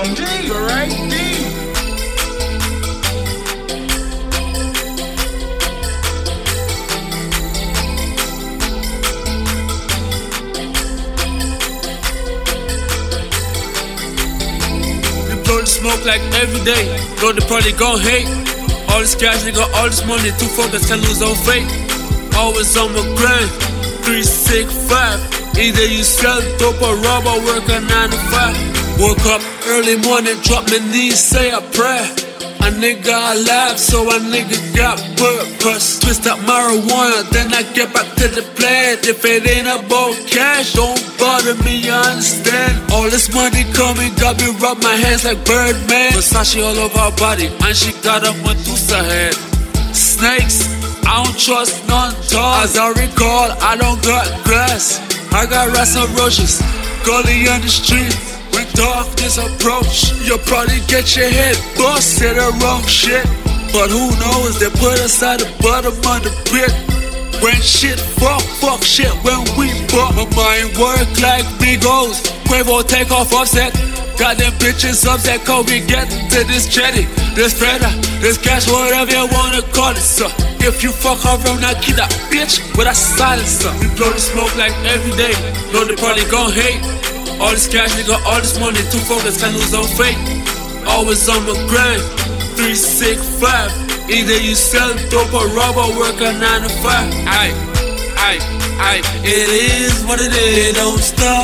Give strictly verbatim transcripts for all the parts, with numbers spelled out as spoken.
D, right? D. Blow the smoke like every day. Know the party gon' hate. All this cash, nigga, all this money. Too focused, can lose on fate. Always on my grind. Three, six, five. Either you sell dope or rob or work a nine to five. Woke up early morning, drop my knees, say a prayer. A nigga alive, so a nigga got purpose. Twist up marijuana, then I get back to the plan. If it ain't about cash, don't bother me, you understand? All this money coming, got me rub my hands like Birdman. Versace all over her body, and she got a Medusa head. Snakes, I don't trust none tall. As I recall, I don't got grass. I got rats and roaches, gully on the street. When darkness approach, you'll probably get your head bust, say the wrong shit. But who knows, they put us at the bottom of the pit. When shit fuck, fuck shit when we buck. My mind work like Migos, Quavo take off Offset. Got them bitches upset, cause we getting to this jetty. This feta, this cash, whatever you wanna call it, so if you fuck around, I keep that bitch with a silencer. We blow the smoke like every day, know the party gon' hate. All this cash, nigga, all this money, too focused, can lose on fate. Always on my grind, three, six, five. Either you sell dope or rob or work a nine to five. Aye, aye, aye, it is what it is, it don't stop.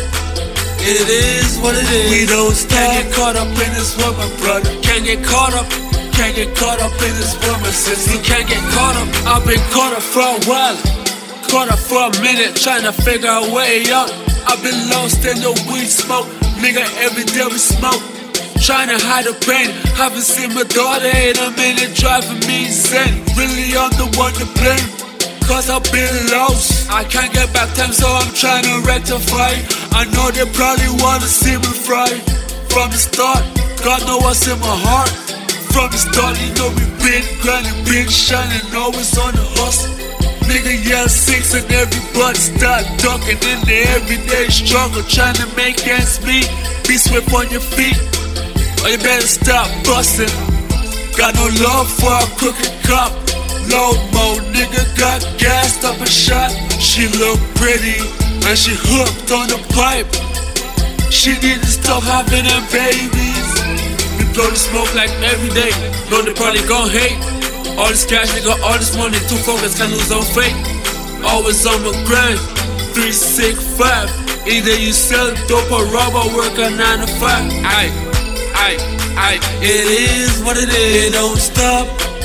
It is what it is, we don't stop. Can't get caught up in this world, my brother. Can't get caught up, can't get caught up in this world, my sister. Can't get caught up, I've been caught up for a while. Caught up for a minute, trying to figure a way out. I've been lost in the weed smoke, nigga, every day we smoke. Trying to hide the pain, haven't seen my daughter in a minute, driving me insane. Really I'm the one to blame, cause I've been lost. I can't get back time, so I'm trying to rectify. I know they probably wanna see me fry. From the start, God know what's in my heart. From the start, you know we been grinding, been shining, always on the hustle. Nigga yell six and everybody start ducking in the everyday struggle, trying to make ends meet. Be swift on your feet, or you better stop busting. Got no love for a crooked cop. Low mo nigga got gassed up and shot. She look pretty and she hooked on the pipe. She need to stop having them babies. We blow the smoke like every day, know the party gon' hate. All this cash, nigga, all this money, too focused, can lose on fate. Always on my grind, three, six, five. Either you sell dope or rob or work a nine to five. Aye, aye, aye, it is what it is, it don't stop.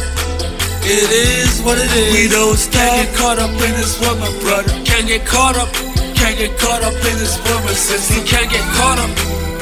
It is what it is, we don't stop. Can't get caught up in this world, my brother. Can't get caught up, can't get caught up in this world, my sister. Can't get caught up.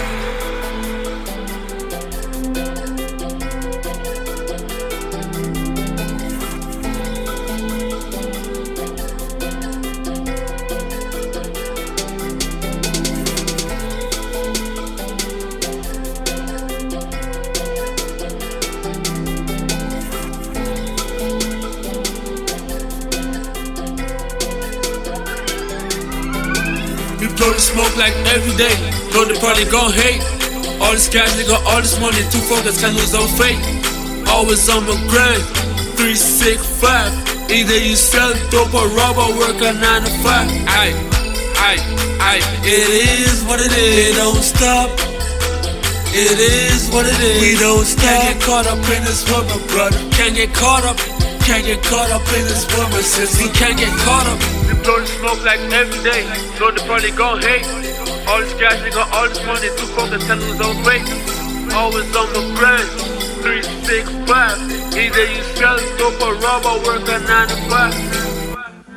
We blow the smoke like every day, know the party gon' hate. All this cash, nigga, all this money, too focused, can lose on fate. Always on my grind, three, six, five. Either you sell dope or rob or work a nine to five. Aye, aye, aye, it is what it is, it don't stop. It is what it is, we don't stop. Can't get caught up in this world, my brother. Can't get caught up, can't get caught up in this world, my sister. Can't get caught up. We blow the smoke like every day, know the party gon' hate. All this cash, nigga, all this money, too focused, can lose on fate. Always on my grind, three, six, five. Either you sell dope or rob or work a nine to five.